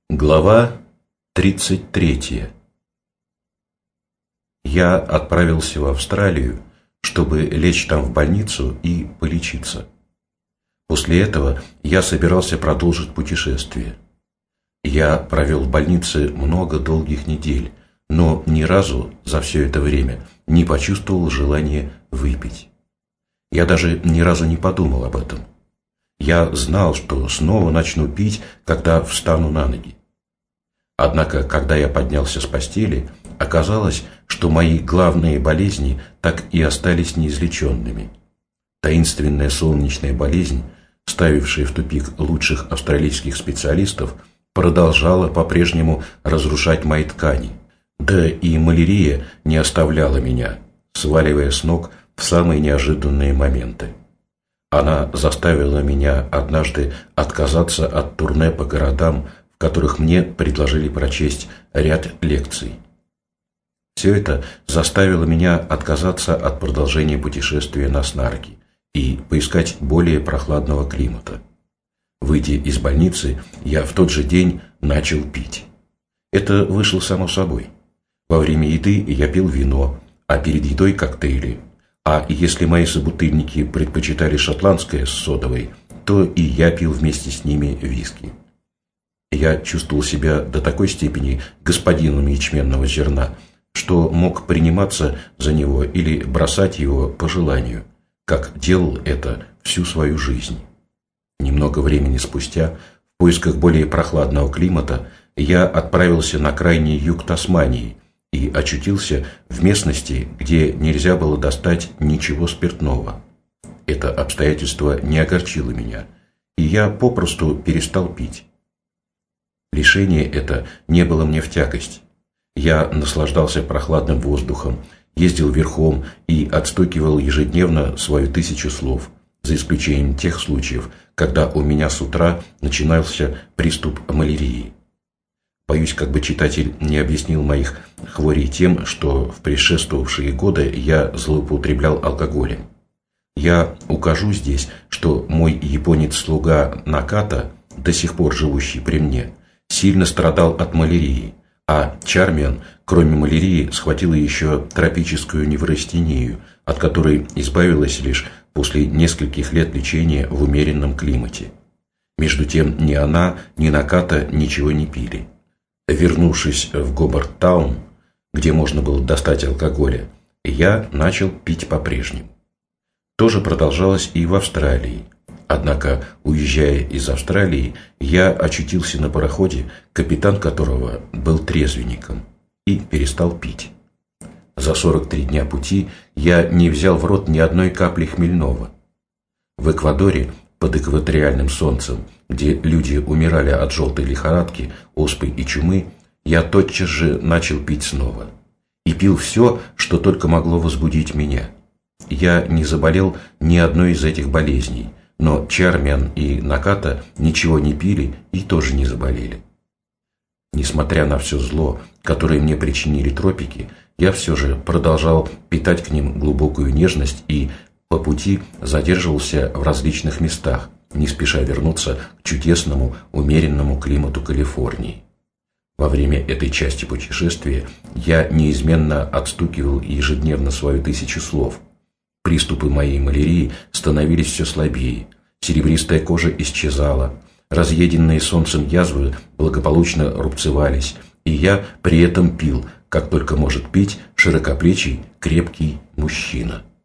Глава 33. Я отправился в Австралию, чтобы лечь там в больницу и полечиться. После этого я собирался продолжить путешествие. Я провел в больнице много долгих недель, но ни разу за все это время не почувствовал желания выпить. Я даже ни разу не подумал об этом. Я знал, что снова начну пить, когда встану на ноги. Однако, когда я поднялся с постели, оказалось, что мои главные болезни так и остались неизлеченными. Таинственная солнечная болезнь, ставившая в тупик лучших австралийских специалистов, продолжала по-прежнему разрушать мои ткани. Да и малярия не оставляла меня, сваливая с ног в самые неожиданные моменты. Она заставила меня однажды отказаться от турне по городам, в которых мне предложили прочесть ряд лекций. Все это заставило меня отказаться от продолжения путешествия на снарке и поискать более прохладного климата. Выйдя из больницы, я в тот же день начал пить. Это вышло само собой. Во время еды я пил вино, а перед едой коктейли. А если мои собутыльники предпочитали шотландское с содовой, то и я пил вместе с ними виски. Я чувствовал себя до такой степени господином ячменного зерна, что мог приниматься за него или бросать его по желанию, как делал это всю свою жизнь. Немного времени спустя, в поисках более прохладного климата, я отправился на крайний юг Тасмании и очутился в местности, где нельзя было достать ничего спиртного. Это обстоятельство не огорчило меня, и я попросту перестал пить. Лишение это не было мне в тягость. Я наслаждался прохладным воздухом, ездил верхом и отстукивал ежедневно свою 1000 слов, за исключением тех случаев, когда у меня с утра начинался приступ малярии. Боюсь, как бы читатель не объяснил моих хворей тем, что в предшествовавшие годы я злоупотреблял алкоголем. Я укажу здесь, что мой японец-слуга Наката, до сих пор живущий при мне, сильно страдал от малярии, а Чармиан, кроме малярии, схватила еще тропическую неврастению, от которой избавилась лишь после нескольких лет лечения в умеренном климате. Между тем ни она, ни Наката ничего не пили. Вернувшись в Гобарт-таун, где можно было достать алкоголя, я начал пить по-прежнему. То же продолжалось и в Австралии. Однако, уезжая из Австралии, я очутился на пароходе, капитан которого был трезвенником, и перестал пить. За 43 дня пути я не взял в рот ни одной капли хмельного. В Эквадоре, под экваториальным солнцем, где люди умирали от желтой лихорадки, оспы и чумы, я тотчас же начал пить снова. И пил все, что только могло возбудить меня. Я не заболел ни одной из этих болезней, но Чармиан и Наката ничего не пили и тоже не заболели. Несмотря на все зло, которое мне причинили тропики, я все же продолжал питать к ним глубокую нежность и по пути задерживался в различных местах, не спеша вернуться к чудесному, умеренному климату Калифорнии. Во время этой части путешествия я неизменно отстукивал ежедневно свою 1000 слов. Приступы моей малярии становились все слабее, серебристая кожа исчезала, разъеденные солнцем язвы благополучно рубцевались, и я при этом пил, как только может пить широкоплечий, крепкий мужчина.